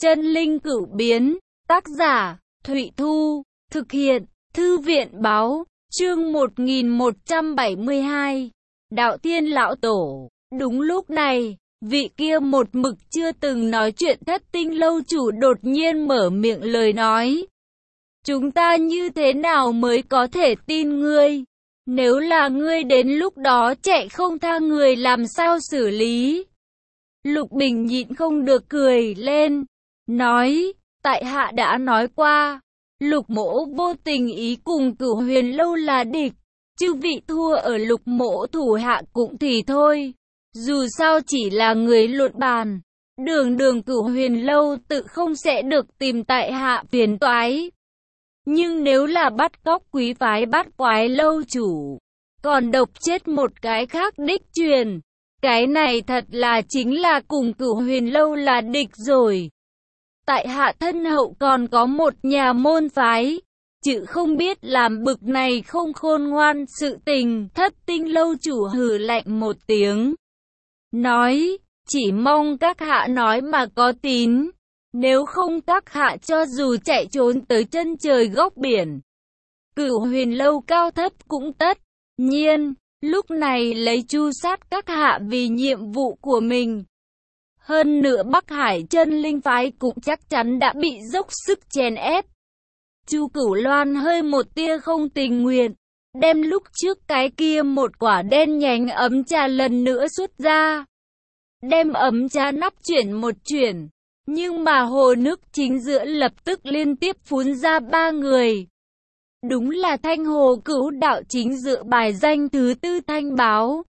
Chân linh cửu biến, tác giả, Thụy Thu, thực hiện, Thư viện báo, chương 1172, Đạo Thiên Lão Tổ. Đúng lúc này, vị kia một mực chưa từng nói chuyện Thất Tinh lâu chủ đột nhiên mở miệng lời nói. Chúng ta như thế nào mới có thể tin ngươi? Nếu là ngươi đến lúc đó chạy không tha người làm sao xử lý? Lục Bình nhịn không được cười lên, nói, tại hạ đã nói qua, Lục mỗ vô tình ý cùng Cửu Huyền lâu là địch, chư vị thua ở Lục mỗ thủ hạ cũng thì thôi, dù sao chỉ là người luận bàn, đường Cửu Huyền lâu tự không sẽ được tìm tại hạ phiền toái. Nhưng nếu là bắt cóc quý phái Bát Quái lâu chủ, còn độc chết một cái khác đích truyền, cái này thật là chính là cùng Cửu Huyền lâu là địch rồi. Tại hạ thân hậu còn có một nhà môn phái, chứ không biết làm bực này không khôn ngoan sự tình. Thất Tinh lâu chủ hừ lạnh một tiếng, nói, chỉ mong các hạ nói mà có tín, nếu không các hạ cho dù chạy trốn tới chân trời góc biển, Cửu Huyền lâu cao thấp cũng tất nhiên lúc này lấy chu sát các hạ vì nhiệm vụ của mình. Hơn nữa Bắc Hải chân linh phái cũng chắc chắn đã bị dốc sức chèn ép. Chu Cửu Loan hơi một tia không tình nguyện, đem lúc trước cái kia một quả đen nhánh ấm trà lần nữa xuất ra. Đem ấm trà nắp chuyển một chuyển, nhưng mà hồ nước chính giữa lập tức liên tiếp phun ra ba người. Đúng là Thanh Hồ Cửu đạo chính giữa bài danh thứ 4 Thanh Báo,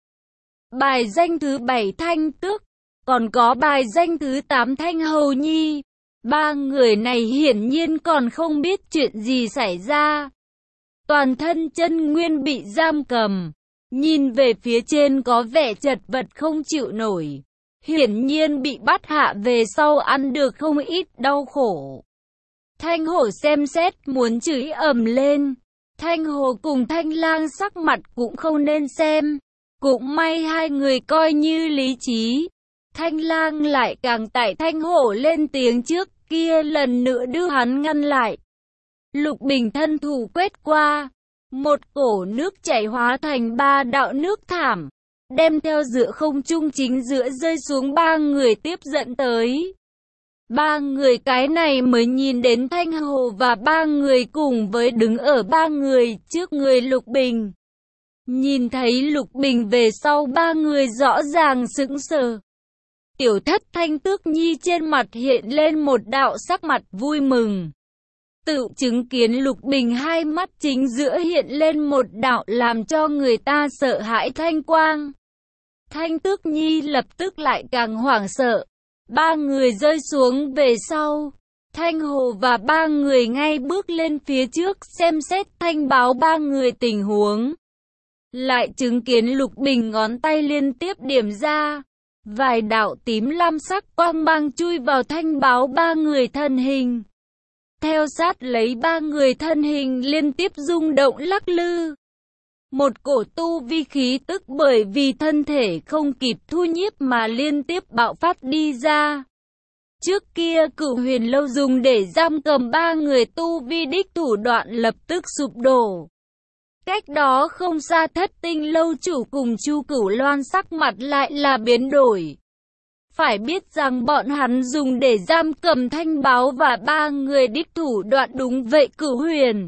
bài danh thứ 7 Thanh Tước, còn có bài danh thứ 8 Thanh Hầu Nhi. Ba người này hiển nhiên còn không biết chuyện gì xảy ra. Toàn thân chân nguyên bị giam cầm, nhìn về phía trên có vẻ chật vật không chịu nổi. Hiển nhiên bị bắt hạ về sau ăn được không ít đau khổ. Thanh Hổ xem xét muốn chửi ầm lên. Thanh Hồ cùng Thanh Lang sắc mặt cũng không nên xem. Cũng may hai người coi như lý trí. Thanh Lang lại càng tại Thanh Hổ lên tiếng trước kia lần nữa đưa hắn ngăn lại. Lục Bình thân thủ quét qua, một cổ nước chảy hóa thành ba đạo nước thảm, đem theo giữa không trung chính giữa rơi xuống ba người tiếp dẫn tới. Ba người cái này mới nhìn đến Thanh Hồ và ba người cùng với đứng ở ba người trước người Lục Bình. Nhìn thấy Lục Bình về sau ba người rõ ràng sững sờ. Tiểu Thất Thanh Tước Nhi trên mặt hiện lên một đạo sắc mặt vui mừng. Tự chứng kiến Lục Bình hai mắt chính giữa hiện lên một đạo làm cho người ta sợ hãi thanh quang. Thanh Tước Nhi lập tức lại càng hoảng sợ. Ba người rơi xuống về sau. Thanh Hồ và ba người ngay bước lên phía trước xem xét thanh báo ba người tình huống. Lại chứng kiến Lục Bình ngón tay liên tiếp điểm ra. Vài đạo tím lam sắc quang mang chui vào thanh báo ba người thân hình. Theo sát lấy ba người thân hình liên tiếp rung động lắc lư. Một cổ tu vi khí tức bởi vì thân thể không kịp thu nhiếp mà liên tiếp bạo phát đi ra. Trước kia Cửu Huyền lâu dùng để giam cầm ba người tu vi đích thủ đoạn lập tức sụp đổ. Cách đó không xa Thất Tinh lâu chủ cùng Chu Cửu Loan sắc mặt lại là biến đổi. Phải biết rằng bọn hắn dùng để giam cầm Thanh Báo và ba người đích thủ đoạn đúng vậy. Cửu Huyền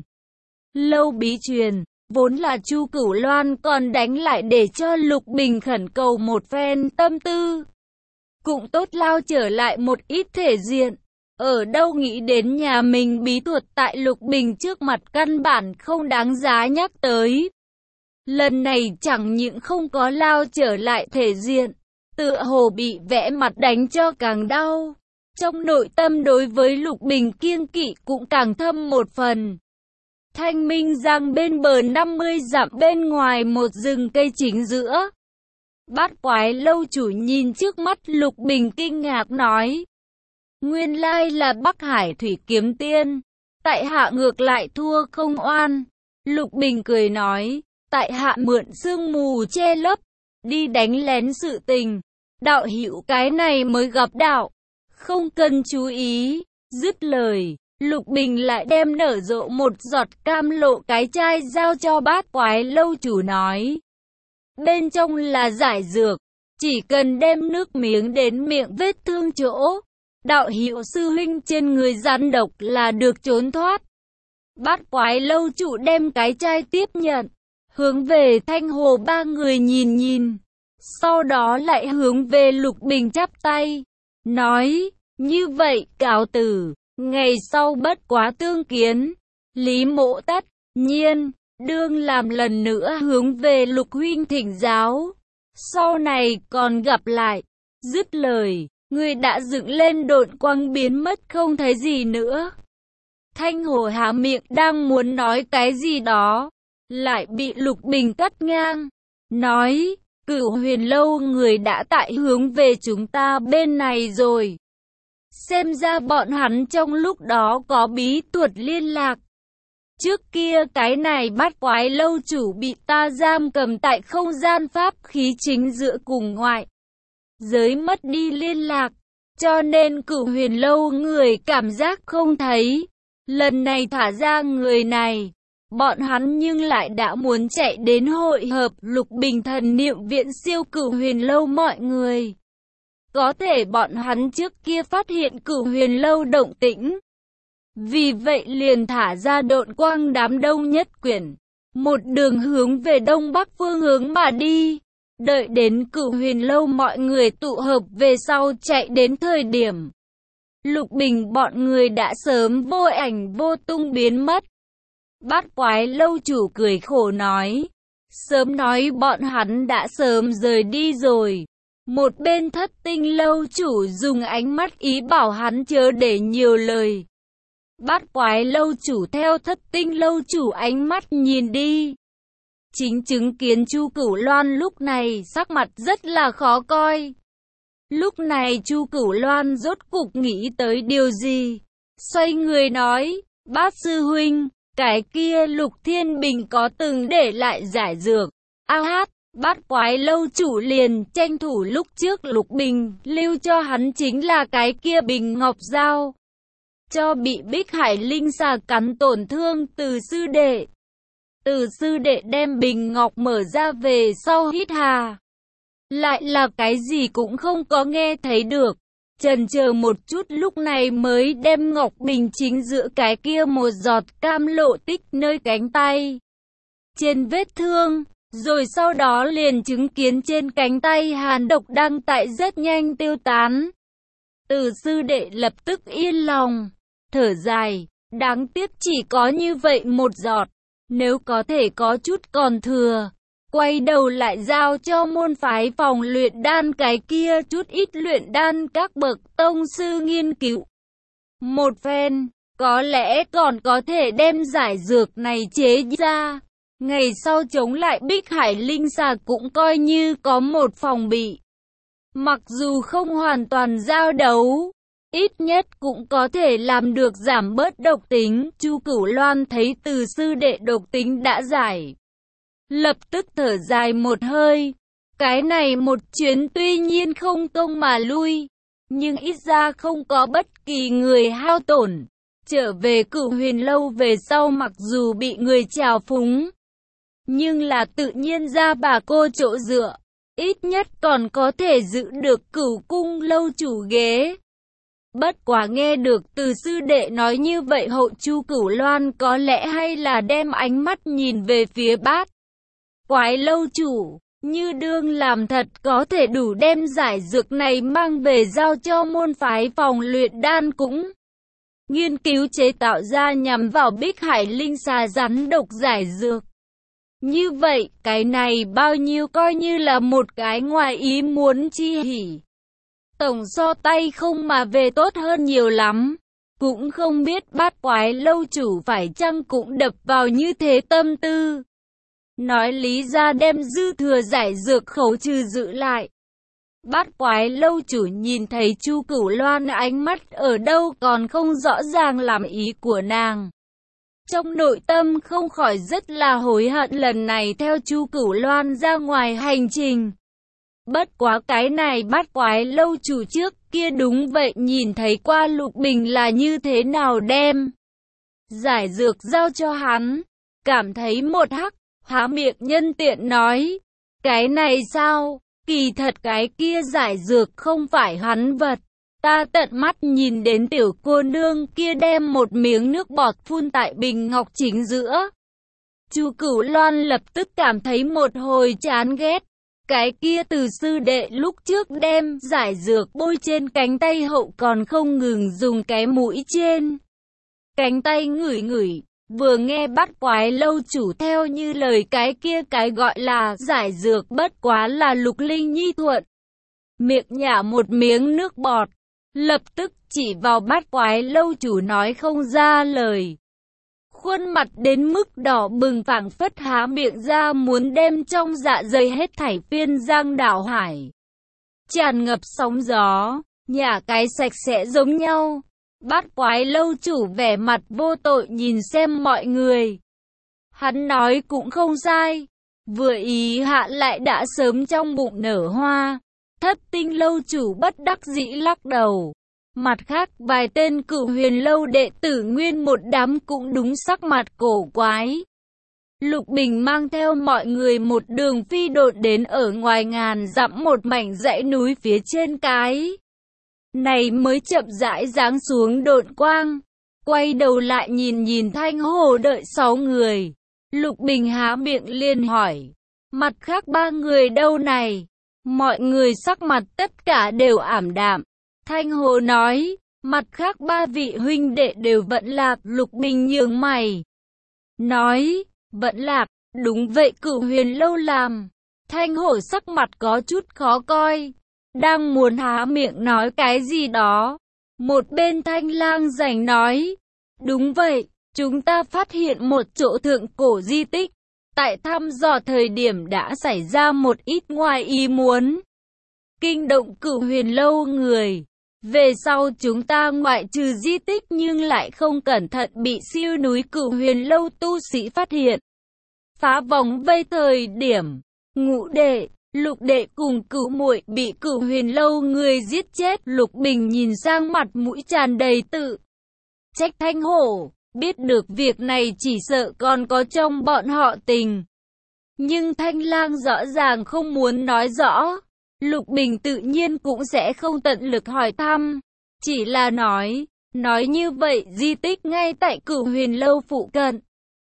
lâu bí truyền, vốn là Chu Cửu Loan còn đánh lại để cho Lục Bình khẩn cầu một phen tâm tư. Cũng tốt lao trở lại một ít thể diện. Ở đâu nghĩ đến nhà mình bí thuật tại Lục Bình trước mặt căn bản không đáng giá nhắc tới. Lần này chẳng những không có lao trở lại thể diện, tựa hồ bị vẽ mặt đánh cho càng đau. Trong nội tâm đối với Lục Bình kiêng kỵ cũng càng thâm một phần. Thanh Minh Giang bên bờ 50 dặm bên ngoài một rừng cây chính giữa. Bát Quái lâu chủ nhìn trước mắt Lục Bình kinh ngạc nói. Nguyên lai là Bắc Hải Thủy Kiếm Tiên. Tại hạ ngược lại thua không oan. Lục Bình cười nói. Tại hạ mượn sương mù che lấp, đi đánh lén sự tình. Đạo hữu cái này mới gặp đạo. không cần chú ý. Dứt lời, Lục Bình lại đem nở rộ một giọt cam lộ cái chai giao cho Bát Quái lâu chủ nói. Bên trong là giải dược, chỉ cần đem nước miếng đến miệng vết thương chỗ đạo hữu sư huynh trên người rắn độc là được trốn thoát. Bát Quái lâu chủ đem cái chai tiếp nhận, hướng về Thanh Hồ ba người nhìn nhìn, sau đó lại hướng về Lục Bình chắp tay, nói, như vậy cáo từ, ngày sau bất quá tương kiến. Lý Mộ tất nhiên đương làm lần nữa hướng về Lục huynh thỉnh giáo, sau này còn gặp lại. Dứt lời, người đã dựng lên độn quang biến mất không thấy gì nữa. Thanh Hồ há miệng đang muốn nói cái gì đó, lại bị Lục Bình cắt ngang, nói, Cửu Huyền lâu người đã tại hướng về chúng ta bên này rồi. Xem ra bọn hắn trong lúc đó có bí thuật liên lạc. Trước kia cái này Bát Quái lâu chủ bị ta giam cầm tại không gian pháp khí chính giữa cùng ngoại giới mất đi liên lạc, cho nên Cửu Huyền lâu người cảm giác không thấy. Lần này thả ra người này, bọn hắn nhưng lại đã muốn chạy đến hội hợp Lục Bình thần niệm viện siêu Cửu Huyền lâu mọi người. Có thể bọn hắn trước kia phát hiện Cửu Huyền lâu động tĩnh, vì vậy liền thả ra độn quang đám đông nhất quyển, một đường hướng về đông bắc phương hướng mà đi. Đợi đến Cửu Huyền lâu mọi người tụ hợp về sau chạy đến thời điểm, Lục Bình bọn người đã sớm vô ảnh vô tung biến mất. Bát Quái lâu chủ cười khổ nói, sớm nói bọn hắn đã sớm rời đi rồi. Một bên Thất Tinh lâu chủ dùng ánh mắt ý bảo hắn chớ để nhiều lời. Bát Quái lâu chủ theo Thất Tinh lâu chủ ánh mắt nhìn đi, chính chứng kiến Chu Cửu Loan lúc này sắc mặt rất là khó coi. Lúc này Chu Cửu Loan rốt cục nghĩ tới điều gì, xoay người nói, Bát sư huynh, cái kia Lục Thiên Bình có từng để lại giải dược. A hát, Bát Quái lâu chủ liền tranh thủ lúc trước Lục Bình lưu cho hắn chính là cái kia bình ngọc dao, cho bị Bích Hải linh xà cắn tổn thương Từ sư đệ. Từ sư đệ đem bình ngọc mở ra về sau hít hà, lại là cái gì cũng không có nghe thấy được. Chần chờ một chút lúc này mới đem ngọc bình chính giữa cái kia một giọt cam lộ tích nơi cánh tay, trên vết thương, rồi sau đó liền chứng kiến trên cánh tay hàn độc đang tại rất nhanh tiêu tán. Từ sư đệ lập tức yên lòng, thở dài, đáng tiếc chỉ có như vậy một giọt, nếu có thể có chút còn thừa, quay đầu lại giao cho môn phái phòng luyện đan cái kia chút ít luyện đan các bậc tông sư nghiên cứu một phen, có lẽ còn có thể đem giải dược này chế ra, ngày sau chống lại Bích Hải linh xà cũng coi như có một phòng bị. Mặc dù không hoàn toàn giao đấu, ít nhất cũng có thể làm được giảm bớt độc tính. Chu Cửu Loan thấy Từ sư đệ độc tính đã giải, lập tức thở dài một hơi. Cái này một chuyến tuy nhiên không công mà lui, nhưng ít ra không có bất kỳ người hao tổn. Trở về Cửu Huyền lâu về sau mặc dù bị người trào phúng, nhưng là tự nhiên ra bà cô chỗ dựa, ít nhất còn có thể giữ được Cửu cung lâu chủ ghế. Bất quá nghe được Từ sư đệ nói như vậy hậu, Chu Cửu Loan có lẽ hay là đem ánh mắt nhìn về phía Bát Quái lâu chủ, như đương làm thật có thể đủ đem giải dược này mang về giao cho môn phái phòng luyện đan cũng nghiên cứu chế tạo ra nhằm vào Bích Hải linh xà rắn độc giải dược. Như vậy, cái này bao nhiêu coi như là một cái ngoài ý muốn chi hỉ. Tổng so tay không mà về tốt hơn nhiều lắm. Cũng không biết Bát Quái lâu chủ phải chăng cũng đập vào như thế tâm tư. Nói lý ra đem dư thừa giải dược khấu trừ giữ lại. Bát Quái lâu chủ nhìn thấy Chu Cửu Loan ánh mắt ở đâu còn không rõ ràng làm ý của nàng. Trong nội tâm không khỏi rất là hối hận lần này theo Chu Cửu Loan ra ngoài hành trình. Bất quá cái này bát quái lâu chủ trước kia đúng vậy nhìn thấy qua Lục Bình là như thế nào đem giải dược giao cho hắn. Cảm thấy một hắc, há miệng nhân tiện nói. Cái này sao? Kỳ thật cái kia giải dược không phải hắn vật. Ta tận mắt nhìn đến tiểu cô nương kia đem một miếng nước bọt phun tại bình ngọc chính giữa. Chu Cửu Loan lập tức cảm thấy một hồi chán ghét. Cái kia từ sư đệ lúc trước đem giải dược bôi trên cánh tay hậu còn không ngừng dùng cái mũi trên cánh tay ngửi ngửi. Vừa nghe bát quái lâu chủ theo như lời cái kia cái gọi là giải dược bất quá là Lục Linh Nhi thuận miệng nhả một miếng nước bọt, lập tức chỉ vào bát quái lâu chủ nói không ra lời. Khuôn mặt đến mức đỏ bừng phảng phất há miệng ra muốn đem trong dạ dày hết thảy phiên giang đảo hải tràn ngập sóng gió, nhả cái sạch sẽ giống nhau. Bát quái lâu chủ vẻ mặt vô tội nhìn xem mọi người. Hắn nói cũng không sai, vừa ý hạ lại đã sớm trong bụng nở hoa. Thất tinh lâu chủ bất đắc dĩ lắc đầu. Mặt khác vài tên Cửu Huyền lâu đệ tử nguyên một đám cũng đúng sắc mặt cổ quái. Lục Bình mang theo mọi người một đường phi độn đến ở ngoài ngàn dặm một mảnh dãy núi phía trên cái này mới chậm rãi giáng xuống độn quang. Quay đầu lại nhìn Thanh Hồ đợi 6 người. Lục Bình há miệng liền hỏi. Mặt khác 3 người đâu này? Mọi người sắc mặt tất cả đều ảm đạm. Thanh Hồ nói. Mặt khác 3 vị huynh đệ đều vẫn lạc. Lục Bình nhướng mày. Nói. Vẫn lạc. Đúng vậy Cửu Huyền lâu làm. Thanh Hồ sắc mặt có chút khó coi. Đang muốn há miệng nói cái gì đó. Một bên Thanh Lang rảnh nói. Đúng vậy, chúng ta phát hiện một chỗ thượng cổ di tích. Tại thăm dò thời điểm đã xảy ra một ít ngoài ý muốn. Kinh động Cửu Huyền lâu người. Về sau chúng ta ngoại trừ di tích nhưng lại không cẩn thận bị siêu núi Cửu Huyền lâu tu sĩ phát hiện. Phá vòng vây thời điểm, Ngũ đệ, Lục đệ cùng Cửu muội bị Cửu Huyền lâu người giết chết. Lục Bình nhìn sang mặt mũi tràn đầy tự trách Thanh Hổ, biết được việc này chỉ sợ còn có trong bọn họ tình. Nhưng Thanh Lang rõ ràng không muốn nói rõ. Lục Bình tự nhiên cũng sẽ không tận lực hỏi thăm, chỉ là nói như vậy di tích ngay tại Cửu Huyền lâu phụ cận.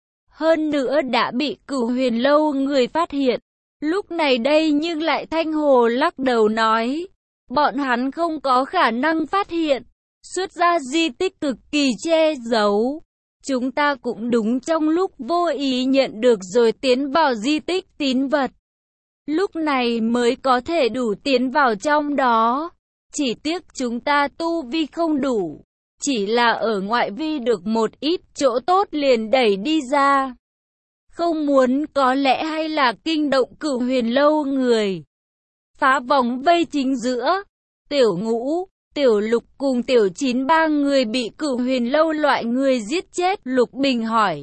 Hơn nữa đã bị Cửu Huyền lâu người phát hiện. Lúc này đây nhưng lại Thanh Hồ lắc đầu nói, bọn hắn không có khả năng phát hiện, xuất ra di tích cực kỳ che giấu. Chúng ta cũng đúng trong lúc vô ý nhận được rồi tiến vào di tích tín vật. Lúc này mới có thể đủ tiến vào trong đó. Chỉ tiếc chúng ta tu vi không đủ, chỉ là ở ngoại vi được một ít chỗ tốt liền đẩy đi ra. Không muốn có lẽ hay là kinh động Cửu Huyền lâu người. Phá vòng vây chính giữa, Tiểu Ngũ, Tiểu Lục cùng Tiểu Chín 3 người bị Cửu Huyền lâu loại người giết chết. Lục Bình hỏi.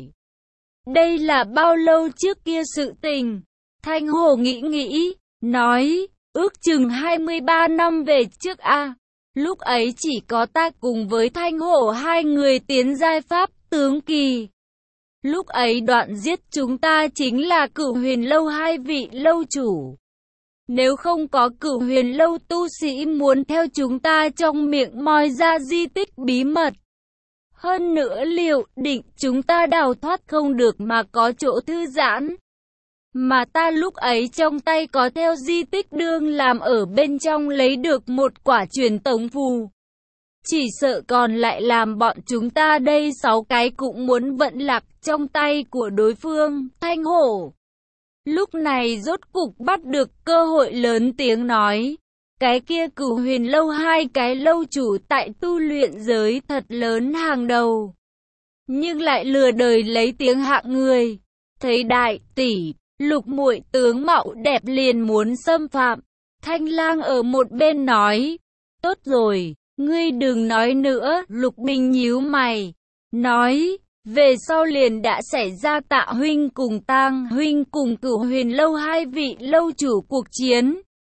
Đây là bao lâu trước kia sự tình? Thanh Hồ nghĩ, nói, ước chừng 23 năm về trước a. Lúc ấy chỉ có ta cùng với Thanh Hổ 2 người tiến giai pháp tướng kỳ. Lúc ấy đoạn giết chúng ta chính là Cửu Huyền lâu 2 vị lâu chủ. Nếu không có Cửu Huyền lâu tu sĩ muốn theo chúng ta trong miệng moi ra di tích bí mật. Hơn nữa liệu định chúng ta đào thoát không được mà có chỗ thư giãn. Mà ta lúc ấy trong tay có theo di tích đương làm ở bên trong lấy được một quả truyền tống phù. Chỉ sợ còn lại làm bọn chúng ta đây 6 cái cũng muốn vận lạc trong tay của đối phương. Thanh Hổ lúc này rốt cục bắt được cơ hội lớn tiếng nói. Cái kia Cửu Huyền lâu 2 cái lâu chủ tại tu luyện giới thật lớn hàng đầu. Nhưng lại lừa đời lấy tiếng hạng người. Thấy đại tỷ, Lục muội tướng mạo đẹp liền muốn xâm phạm. Thanh Lang ở một bên nói. Tốt rồi, ngươi đừng nói nữa. Lục Bình nhíu mày, nói. Về sau liền đã xảy ra Tạ huynh cùng Tang huynh cùng Cửu Huyền lâu 2 vị lâu chủ cuộc chiến.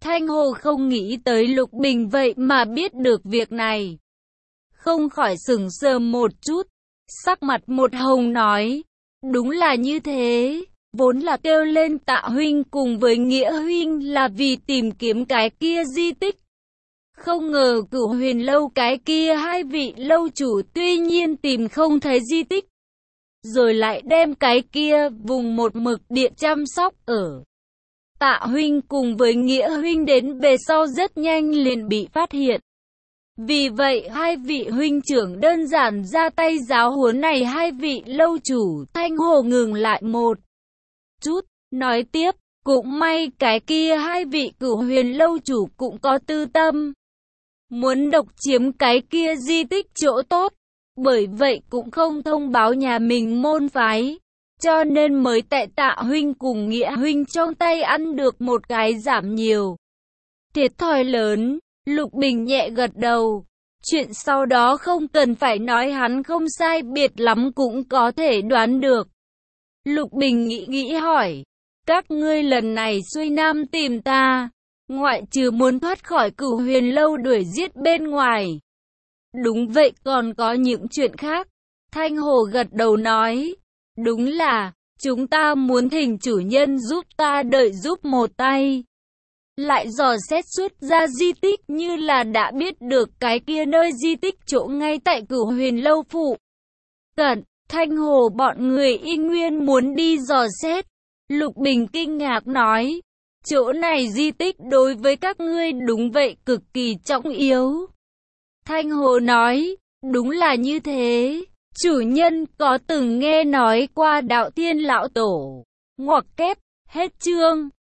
Thanh Hồ không nghĩ tới Lục Bình vậy mà biết được việc này. Không khỏi sững sờ một chút, sắc mặt một hồng nói, đúng là như thế, vốn là kêu lên Tạ huynh cùng với Nghĩa huynh là vì tìm kiếm cái kia di tích. Không ngờ Cửu Huyền lâu cái kia hai vị lâu chủ tuy nhiên tìm không thấy di tích, rồi lại đem cái kia vùng một mực địa chăm sóc ở. Tạ huynh cùng với Nghĩa huynh đến về sau rất nhanh liền bị phát hiện. Vì vậy hai vị huynh trưởng đơn giản ra tay giáo huấn này hai vị lâu chủ. Thanh Hồ ngừng lại một chút, nói tiếp, cũng may cái kia hai vị Cửu Huyền lâu chủ cũng có tư tâm, muốn độc chiếm cái kia di tích chỗ tốt, bởi vậy cũng không thông báo nhà mình môn phái, cho nên mới tại Tạ huynh cùng Nghĩa huynh trong tay ăn được một cái giảm nhiều thiệt thòi lớn. Lục Bình nhẹ gật đầu, chuyện sau đó không cần phải nói, hắn không sai biệt lắm cũng có thể đoán được. Lục Bình nghĩ hỏi, các ngươi lần này xuôi nam tìm ta, ngoại trừ muốn thoát khỏi Cửu Huyền lâu đuổi giết bên ngoài, đúng vậy, còn có những chuyện khác? Thanh Hồ gật đầu nói, đúng là, chúng ta muốn thỉnh chủ nhân giúp ta đợi giúp một tay. Lại dò xét xuất ra di tích, như là đã biết được cái kia nơi di tích chỗ ngay tại Cửu Huyền lâu phụ cận. Thanh Hồ bọn người y nguyên muốn đi dò xét. Lục Bình kinh ngạc nói, chỗ này di tích đối với các ngươi đúng vậy cực kỳ trọng yếu. Thanh Hồ nói, đúng là như thế, chủ nhân có từng nghe nói qua Đạo Thiên lão tổ. Ngoặc kép, hết chương.